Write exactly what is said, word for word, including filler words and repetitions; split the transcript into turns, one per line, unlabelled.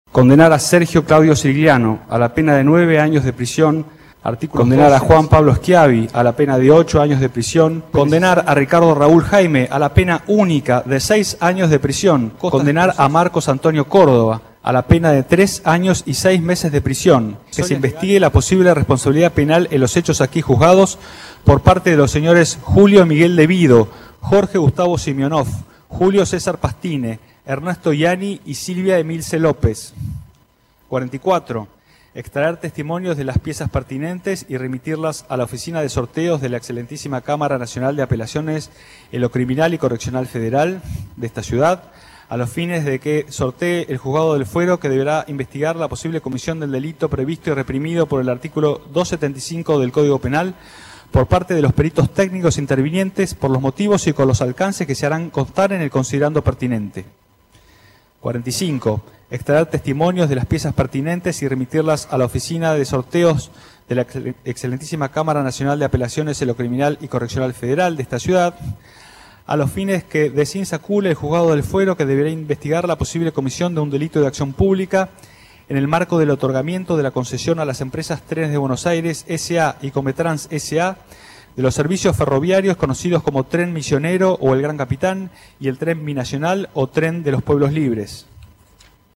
Condenar a Sergio Claudio Sirigliano a la pena de nueve años de prisión. Artículo Condenar a Juan Pablo Schiavi a la pena de ocho años de prisión. Condenar a Ricardo Raúl Jaime a la pena única de seis años de prisión. Condenar a Marcos Antonio Córdoba a la pena de tres años y seis meses de prisión. Que se investigue la posible responsabilidad penal en los hechos aquí juzgados por parte de los señores Julio Miguel Devido, Jorge Gustavo Simionov, Julio César Pastine, Ernesto Yani y Silvia Emilce López. cuarenta y cuatro. Extraer testimonios de las piezas pertinentes y remitirlas a la Oficina de Sorteos de la Excelentísima Cámara Nacional de Apelaciones en lo Criminal y Correccional Federal de esta ciudad, a los fines de que sortee el Juzgado del Fuero, que deberá investigar la posible comisión del delito previsto y reprimido por el artículo doscientos setenta y cinco del Código Penal por parte de los peritos técnicos intervinientes por los motivos y con los alcances que se harán constar en el considerando pertinente. cuarenta y cinco. Extraer testimonios de las piezas pertinentes y remitirlas a la Oficina de Sorteos de la Excelentísima Cámara Nacional de Apelaciones en lo Criminal y Correccional Federal de esta ciudad, a los fines que desinsacule el Juzgado del Fuero, que deberá investigar la posible comisión de un delito de acción pública en el marco del otorgamiento de la concesión a las empresas Trenes de Buenos Aires S A y Cometrans S A de los servicios ferroviarios conocidos como Tren Misionero o el Gran Capitán y el Tren Binacional o Tren de los Pueblos Libres.